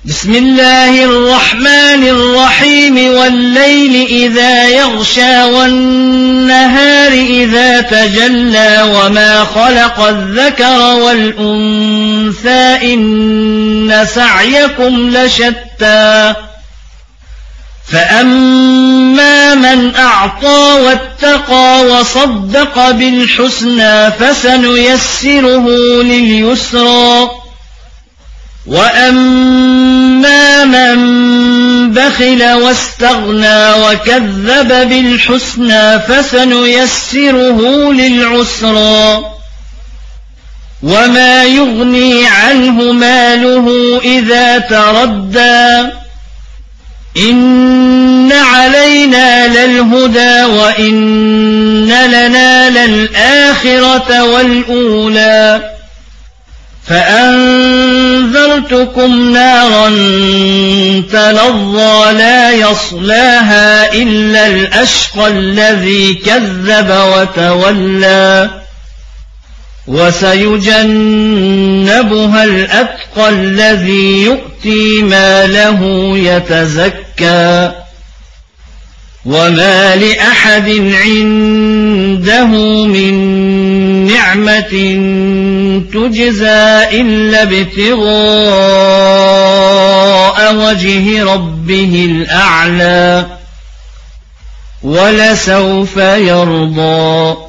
بسم الله الرحمن الرحيم والليل إذا يغشى والنهار إذا تجلى وما خلق الذكر والأنثى إن سعيكم لشتى فأما من أعطى واتقى وصدق بالحسنى فسنيسره لليسرى وأما من بخل واستغنى وكذب بالحسنى فسنيسره للعسرى وما يغني عنه ماله إذا تردى إن علينا للهدى وإن لنا للآخرة والأولى فأنذرتكم نارا تلظى لا يصلاها إلا الأشقى الذي كذب وتولى وسيجنبها الأتقى الذي يؤتي ماله يتزكى وما لأحد عنده من نعمة تجزى إلا ابتغاء وجه ربه الأعلى ولسوف يرضى.